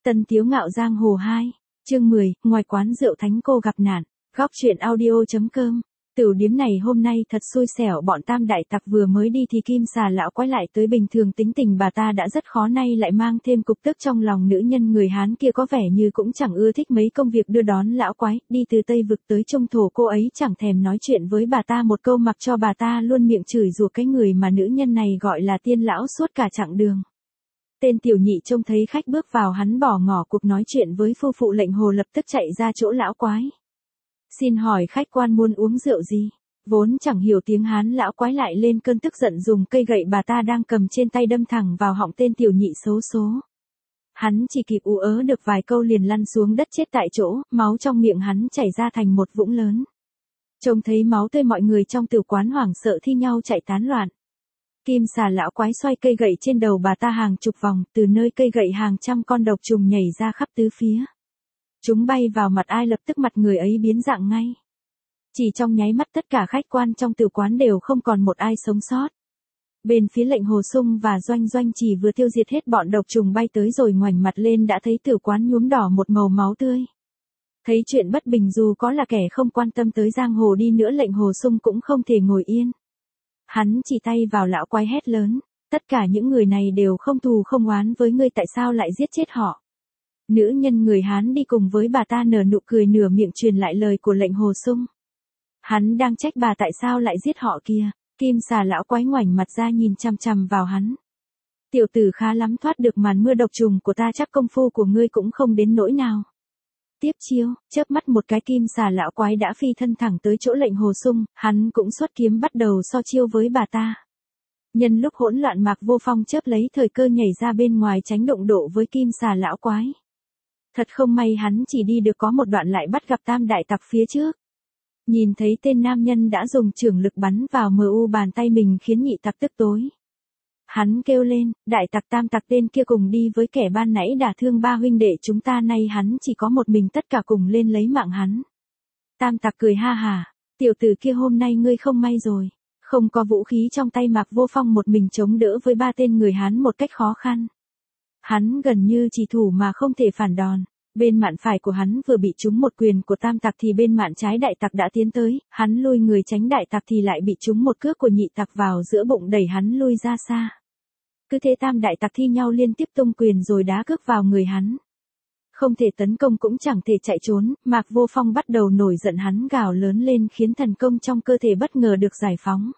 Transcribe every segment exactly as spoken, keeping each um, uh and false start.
Tân Tiếu Ngạo Giang Hồ hai, chương mười, ngoài quán rượu thánh cô gặp nạn, góc truyện audio.com. Tửu điếm này hôm nay thật xui xẻo, bọn tam đại tặc vừa mới đi thì Kim Xà lão quái lại tới. Bình thường tính tình bà ta đã rất khó, nay lại mang thêm cục tức trong lòng. Nữ nhân người Hán kia có vẻ như cũng chẳng ưa thích mấy công việc đưa đón lão quái, đi từ Tây Vực tới Trung Thổ cô ấy chẳng thèm nói chuyện với bà ta một câu, mặc cho bà ta luôn miệng chửi rủa cái người mà nữ nhân này gọi là tiên lão suốt cả chặng đường. Tên tiểu nhị trông thấy khách bước vào, hắn bỏ ngỏ cuộc nói chuyện với phu phụ Lệnh Hồ, lập tức chạy ra chỗ lão quái. Xin hỏi khách quan muốn uống rượu gì? Vốn chẳng hiểu tiếng Hán, lão quái lại lên cơn tức giận, dùng cây gậy bà ta đang cầm trên tay đâm thẳng vào họng tên tiểu nhị xấu số. Hắn chỉ kịp ú ớ được vài câu liền lăn xuống đất chết tại chỗ, máu trong miệng hắn chảy ra thành một vũng lớn. Trông thấy máu tươi, mọi người trong tử quán hoảng sợ thi nhau chạy tán loạn. Kim Xà lão quái xoay cây gậy trên đầu bà ta hàng chục vòng, từ nơi cây gậy hàng trăm con độc trùng nhảy ra khắp tứ phía. Chúng bay vào mặt ai lập tức mặt người ấy biến dạng ngay. Chỉ trong nháy mắt tất cả khách quan trong tử quán đều không còn một ai sống sót. Bên phía Lệnh Hồ Sung và Doanh Doanh chỉ vừa tiêu diệt hết bọn độc trùng bay tới rồi ngoảnh mặt lên đã thấy tử quán nhuốm đỏ một màu máu tươi. Thấy chuyện bất bình, dù có là kẻ không quan tâm tới giang hồ đi nữa, Lệnh Hồ Sung cũng không thể ngồi yên. Hắn chỉ tay vào lão quái hét lớn, tất cả những người này đều không thù không oán với ngươi, tại sao lại giết chết họ? Nữ nhân người Hán đi cùng với bà ta nở nụ cười, nửa miệng truyền lại lời của Lệnh Hồ Sung. Hắn đang trách bà tại sao lại giết họ kia. Kim Xà lão quái ngoảnh mặt ra nhìn chằm chằm vào hắn. Tiểu tử khá lắm, thoát được màn mưa độc trùng của ta, chắc công phu của ngươi cũng không đến nỗi nào. Tiếp chiêu, chớp mắt một cái, Kim Xà lão quái đã phi thân thẳng tới chỗ Lệnh Hồ Sung, hắn cũng xuất kiếm bắt đầu so chiêu với bà ta. Nhân lúc hỗn loạn, Mạc Vô Phong chớp lấy thời cơ nhảy ra bên ngoài tránh động độ với Kim Xà lão quái. Thật không may, hắn chỉ đi được có một đoạn lại bắt gặp tam đại tặc phía trước. Nhìn thấy tên nam nhân đã dùng chưởng lực bắn vào mờ u bàn tay mình khiến nhị tặc tức tối. Hắn kêu lên, đại tặc tam tặc, tên kia cùng đi với kẻ ban nãy đả thương ba huynh đệ chúng ta, nay hắn chỉ có một mình, tất cả cùng lên lấy mạng hắn. Tam tặc cười ha hà, tiểu tử kia hôm nay ngươi không may rồi. Không có vũ khí trong tay, Mạc Vô Phong một mình chống đỡ với ba tên người Hán một cách khó khăn. Hắn gần như chỉ thủ mà không thể phản đòn. Bên mạn phải của hắn vừa bị trúng một quyền của tam tặc thì bên mạn trái đại tặc đã tiến tới, hắn lui người tránh đại tặc thì lại bị trúng một cước của nhị tặc vào giữa bụng, đẩy hắn lui ra xa. Cứ thế tam đại tặc thi nhau liên tiếp tung quyền rồi đá cước vào người hắn. Không thể tấn công cũng chẳng thể chạy trốn, Mạc Vô Phong bắt đầu nổi giận, hắn gào lớn lên khiến thần công trong cơ thể bất ngờ được giải phóng.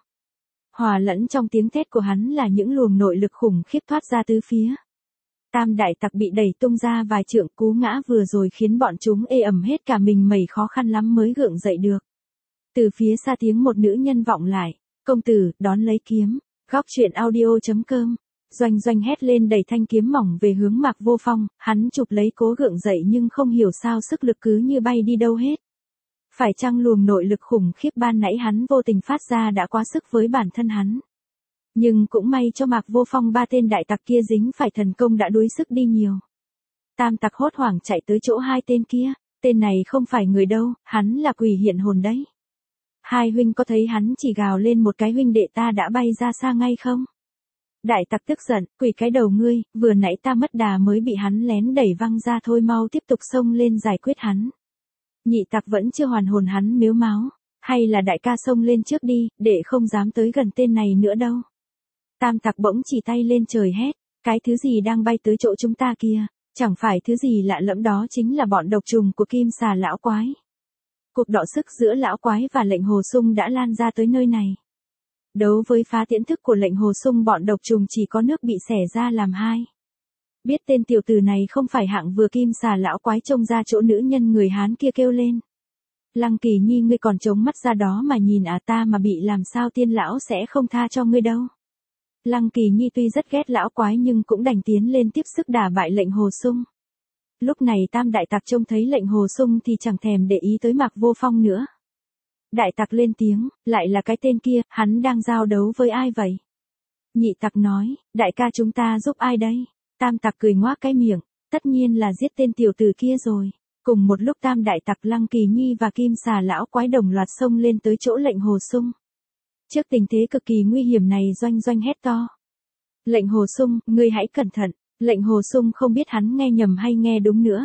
Hòa lẫn trong tiếng thét của hắn là những luồng nội lực khủng khiếp thoát ra tứ phía. Tam đại tặc bị đẩy tung ra vài trượng, cú ngã vừa rồi khiến bọn chúng ê ẩm hết cả mình mẩy, khó khăn lắm mới gượng dậy được. Từ phía xa tiếng một nữ nhân vọng lại, công tử, đón lấy kiếm. Góc truyện audio.com. Doanh Doanh hét lên đẩy thanh kiếm mỏng về hướng Mạc Vô Phong, hắn chụp lấy cố gượng dậy nhưng không hiểu sao sức lực cứ như bay đi đâu hết. Phải chăng luồng nội lực khủng khiếp ban nãy hắn vô tình phát ra đã quá sức với bản thân hắn. Nhưng cũng may cho Mạc Vô Phong, ba tên đại tặc kia dính phải thần công đã đuối sức đi nhiều. Tam tặc hốt hoảng chạy tới chỗ hai tên kia, tên này không phải người đâu, hắn là quỷ hiện hồn đấy. Hai huynh có thấy hắn chỉ gào lên một cái huynh đệ ta đã bay ra xa ngay không? Đại tặc tức giận, quỷ cái đầu ngươi, vừa nãy ta mất đà mới bị hắn lén đẩy văng ra thôi, mau tiếp tục xông lên giải quyết hắn. Nhị tặc vẫn chưa hoàn hồn, hắn mếu máo, hay là đại ca xông lên trước đi, để không dám tới gần tên này nữa đâu. Tam tặc bỗng chỉ tay lên trời hét, cái thứ gì đang bay tới chỗ chúng ta kia, chẳng phải thứ gì lạ lẫm, đó chính là bọn độc trùng của Kim Xà lão quái. Cuộc đọ sức giữa lão quái và Lệnh Hồ Sung đã lan ra tới nơi này. Đấu với phá tiễn thức của Lệnh Hồ Sung, bọn độc trùng chỉ có nước bị xẻ ra làm hai. Biết tên tiểu tử này không phải hạng vừa, Kim Xà lão quái trông ra chỗ nữ nhân người Hán kia kêu lên. Lăng Kỳ Nhi, ngươi còn trống mắt ra đó mà nhìn à, ta mà bị làm sao tiên lão sẽ không tha cho ngươi đâu. Lăng Kỳ Nhi tuy rất ghét lão quái nhưng cũng đành tiến lên tiếp sức đả bại Lệnh Hồ Sung. Lúc này tam đại tặc trông thấy Lệnh Hồ Sung thì chẳng thèm để ý tới Mạc Vô Phong nữa. Đại tặc lên tiếng, lại là cái tên kia, hắn đang giao đấu với ai vậy? Nhị tặc nói, đại ca chúng ta giúp ai đây? Tam tặc cười ngoác cái miệng, tất nhiên là giết tên tiểu tử kia rồi. Cùng một lúc tam đại tặc Lăng Kỳ Nhi và Kim Xà lão quái đồng loạt xông lên tới chỗ Lệnh Hồ Sung. Trước tình thế cực kỳ nguy hiểm này, Doanh Doanh hét to. Lệnh Hồ Sung, ngươi hãy cẩn thận, Lệnh Hồ Sung không biết hắn nghe nhầm hay nghe đúng nữa.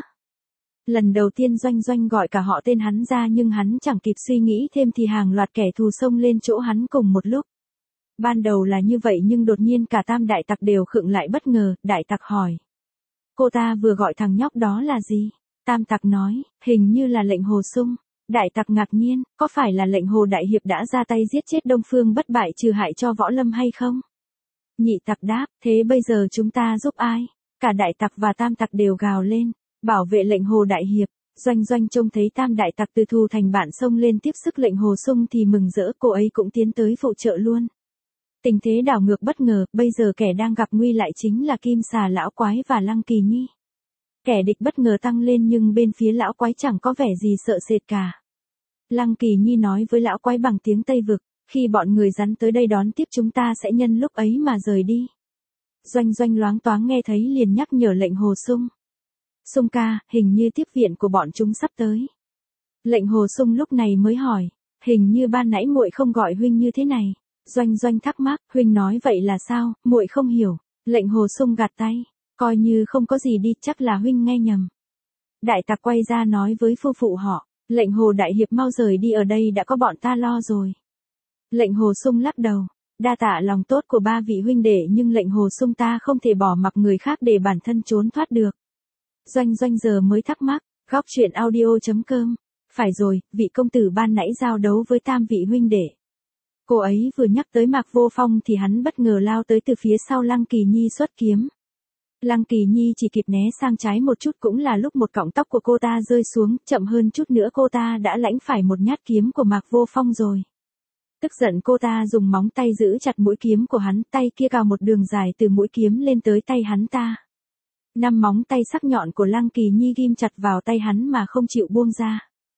Lần đầu tiên Doanh Doanh gọi cả họ tên hắn ra nhưng hắn chẳng kịp suy nghĩ thêm thì hàng loạt kẻ thù xông lên chỗ hắn cùng một lúc. Ban đầu là như vậy nhưng đột nhiên cả tam đại tặc đều khựng lại bất ngờ, đại tặc hỏi. Cô ta vừa gọi thằng nhóc đó là gì? Tam tặc nói, hình như là Lệnh Hồ Sung. Đại tặc ngạc nhiên, có phải là Lệnh Hồ Đại Hiệp đã ra tay giết chết Đông Phương Bất Bại trừ hại cho Võ Lâm hay không? Nhị tặc đáp, thế bây giờ chúng ta giúp ai? Cả đại tặc và tam tặc đều gào lên, bảo vệ Lệnh Hồ Đại Hiệp. Doanh Doanh trông thấy tam đại tặc từ thù thành bạn xông lên tiếp sức Lệnh Hồ Sung thì mừng rỡ, cô ấy cũng tiến tới phụ trợ luôn. Tình thế đảo ngược bất ngờ, bây giờ kẻ đang gặp nguy lại chính là Kim Xà lão quái và Lăng Kỳ Nhi. Kẻ địch bất ngờ tăng lên nhưng bên phía lão quái chẳng có vẻ gì sợ sệt cả. Lăng Kỳ Nhi nói với lão quái bằng tiếng Tây Vực, khi bọn người rắn tới đây đón tiếp chúng ta sẽ nhân lúc ấy mà rời đi. Doanh Doanh loáng toáng nghe thấy liền nhắc nhở Lệnh Hồ Sung. Sung ca, hình như tiếp viện của bọn chúng sắp tới. Lệnh Hồ Sung lúc này mới hỏi, hình như ban nãy muội không gọi huynh như thế này. Doanh Doanh thắc mắc, huynh nói vậy là sao, muội không hiểu. Lệnh Hồ Sung gạt tay, coi như không có gì đi, chắc là huynh nghe nhầm. Đại tặc quay ra nói với phu phụ họ, Lệnh Hồ Đại Hiệp mau rời đi, ở đây đã có bọn ta lo rồi. Lệnh Hồ Sung lắc đầu, đa tạ lòng tốt của ba vị huynh đệ nhưng Lệnh Hồ Sung ta không thể bỏ mặc người khác để bản thân trốn thoát được. Doanh Doanh giờ mới thắc mắc, góc truyện audio chấm com. Phải rồi, vị công tử ban nãy giao đấu với tam vị huynh đệ. Cô ấy vừa nhắc tới Mạc Vô Phong thì hắn bất ngờ lao tới từ phía sau Lăng Kỳ Nhi xuất kiếm. Lăng Kỳ Nhi chỉ kịp né sang trái một chút cũng là lúc một cọng tóc của cô ta rơi xuống, chậm hơn chút nữa cô ta đã lãnh phải một nhát kiếm của Mạc Vô Phong rồi. Tức giận cô ta dùng móng tay giữ chặt mũi kiếm của hắn, tay kia cào một đường dài từ mũi kiếm lên tới tay hắn ta. Năm móng tay sắc nhọn của Lăng Kỳ Nhi ghim chặt vào tay hắn mà không chịu buông ra.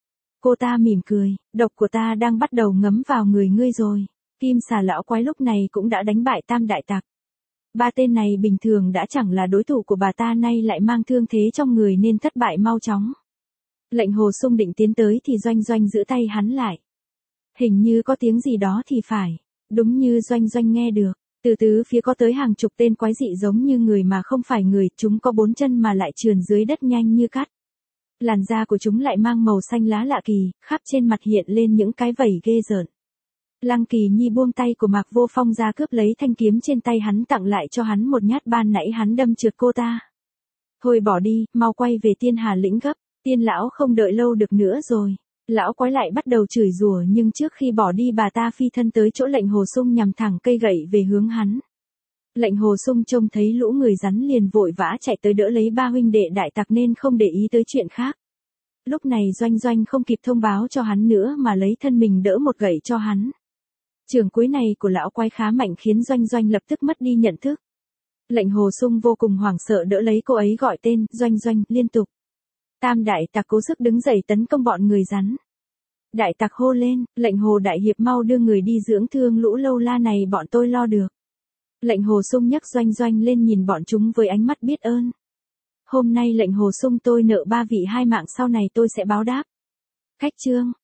Cô ta mỉm cười, độc của ta đang bắt đầu ngấm vào người ngươi rồi. Kim Xà lão quái lúc này cũng đã đánh bại tam đại tặc. Ba tên này bình thường đã chẳng là đối thủ của bà ta, nay lại mang thương thế trong người nên thất bại mau chóng. Lệnh Hồ Sung định tiến tới thì Doanh Doanh giữ tay hắn lại. Hình như có tiếng gì đó thì phải. Đúng như Doanh Doanh nghe được, từ tứ phía có tới hàng chục tên quái dị giống như người mà không phải người, chúng có bốn chân mà lại trườn dưới đất nhanh như cắt. Làn da của chúng lại mang màu xanh lá lạ kỳ, khắp trên mặt hiện lên những cái vảy ghê rợn. Lăng Kỳ Nhi buông tay của Mạc Vô Phong ra cướp lấy thanh kiếm trên tay hắn tặng lại cho hắn một nhát, ban nãy hắn đâm trượt cô ta. Thôi bỏ đi, mau quay về Tiên Hà lĩnh gấp, Tiên lão không đợi lâu được nữa rồi. Lão quái lại bắt đầu chửi rủa nhưng trước khi bỏ đi bà ta phi thân tới chỗ Lệnh Hồ Sung nhằm thẳng cây gậy về hướng hắn. Lệnh Hồ Sung trông thấy lũ người rắn liền vội vã chạy tới đỡ lấy ba huynh đệ đại tặc nên không để ý tới chuyện khác. Lúc này Doanh Doanh không kịp thông báo cho hắn nữa mà lấy thân mình đỡ một gậy cho hắn. Trường cuối này của lão quái khá mạnh khiến Doanh Doanh lập tức mất đi nhận thức. Lệnh Hồ Sung vô cùng hoảng sợ đỡ lấy cô ấy gọi tên Doanh Doanh liên tục. Tam đại tặc cố sức đứng dậy tấn công bọn người rắn. Đại tặc hô lên, Lệnh Hồ Đại Hiệp mau đưa người đi dưỡng thương, lũ lâu la này bọn tôi lo được. Lệnh Hồ Sung nhấc Doanh Doanh lên nhìn bọn chúng với ánh mắt biết ơn. Hôm nay Lệnh Hồ Sung tôi nợ ba vị hai mạng, sau này tôi sẽ báo đáp. Khách chương.